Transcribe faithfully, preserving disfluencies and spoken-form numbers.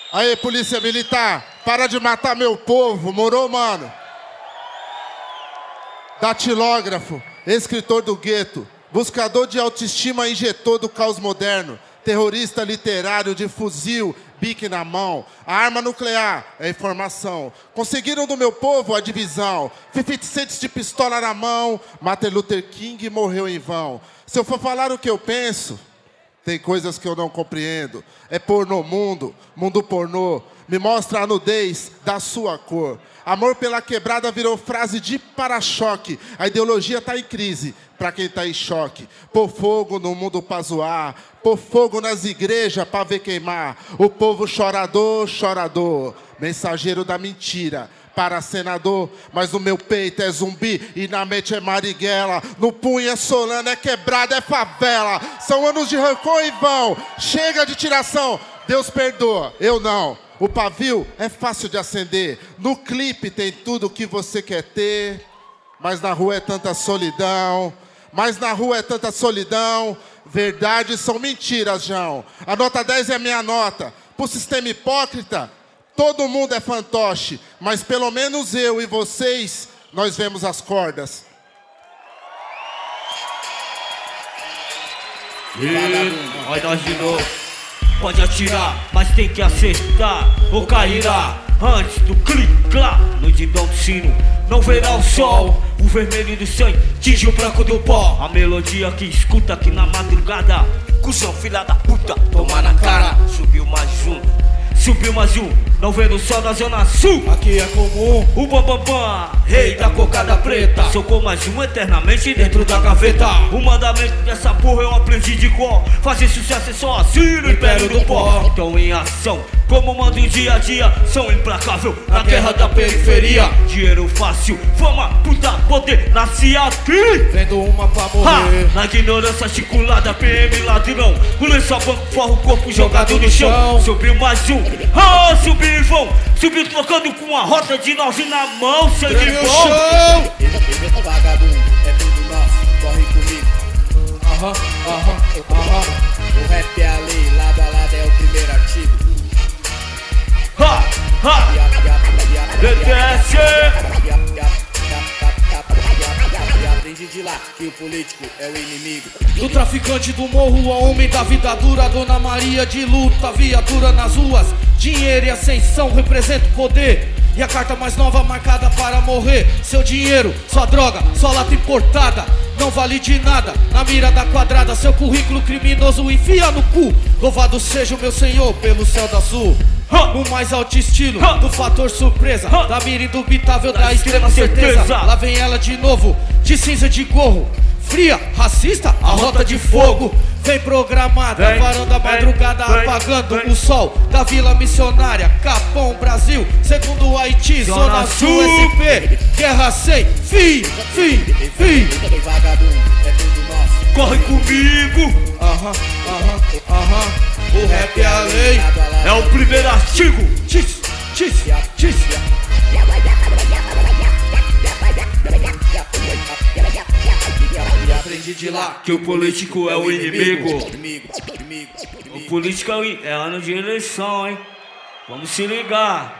Aí, polícia militar, para de matar meu povo, morou, mano? Datilógrafo, escritor do gueto, buscador de autoestima, injetor do caos moderno, terrorista literário de fuzil, bique na mão, a arma nuclear é informação. Conseguiram do meu povo a divisão, cinquenta centes de pistola na mão, Martin Luther King morreu em vão. Se eu for falar o que eu penso, tem coisas que eu não compreendo. É pornô mundo, mundo pornô, me mostra a nudez da sua cor. Amor pela quebrada virou frase de para-choque. A ideologia tá em crise pra quem tá em choque. Pôr fogo no mundo pra zoar, pôr fogo nas igrejas pra ver queimar. O povo chorador, chorador, mensageiro da mentira para senador, mas no meu peito é zumbi e na mente é Marighella. No punho é Solano, é quebrada, é favela. São anos de rancor e vão. Chega de tiração, Deus perdoa, eu não. O pavio é fácil de acender. No clipe tem tudo que você quer ter. Mas na rua é tanta solidão. Mas na rua é tanta solidão. Verdades são mentiras, João. A nota dez é minha nota. Pro sistema hipócrita, todo mundo é fantoche. Mas pelo menos eu e vocês, nós vemos as cordas. E olha nós de novo. Pode atirar, mas tem que acertar ou cairá antes do clicar no dindão do sino. Não verá o sol, o vermelho do sangue tinge o branco do pó. A melodia que escuta aqui na madrugada. Cusão, filha da puta, toma na cara. Subiu mais um, subiu mais um. Não vê no sol da zona sul. Aqui é comum o bambambam, rei da cocada preta. Socou mais um eternamente dentro da gaveta. O mandamento dessa porra eu aprendi de cor. Fazer sucesso é só assim no império do pó. Então em ação, como manda o dia a dia, são implacável na guerra da periferia. Dinheiro fácil, fama, puta, poder, nasce aqui. Vendo uma pra morrer. Ha! Na ignorância articulada, P M ladrão. O lençol banco, forra o corpo jogado no chão. Subiu mais um, ah, subiu e vão. Subiu trocando com a rota de nove na mão. Sangue bom. Vagabundo, é tudo nosso, corre comigo. Aham, aham, aham. O rap é a lei, lado a lado é o primeiro artigo. Ha, ha. D T S. Aprende de lá que o político é o inimigo. Do traficante do morro ao homem da vida dura, Dona Maria de luta, viatura nas ruas. Dinheiro e ascensão representa o poder. E a carta mais nova marcada para morrer. Seu dinheiro, sua droga, sua lata importada, não vale de nada na mira da quadrada. Seu currículo criminoso enfia no cu. Louvado seja o meu Senhor pelo céu da sul. No mais alto estilo do fator surpresa, da mira indubitável da extrema certeza. Lá vem ela de novo, de cinza de gorro. Fria, racista, a rota de fogo. Vem programada, varanda madrugada apagando o sol da Vila Missionária, Capão, Brasil. Segundo o Haiti, Zona Sul, S P. Guerra sem fim, fim, fim. Vagabundo, é tudo nosso. Corre comigo. Aham, aham, aham. O rap é a lei. É o primeiro artigo. Tis, tis, tis. Aprendi de lá que o político é o inimigo. Inimigo, inimigo, O político é ano de eleição, hein? Vamos se ligar.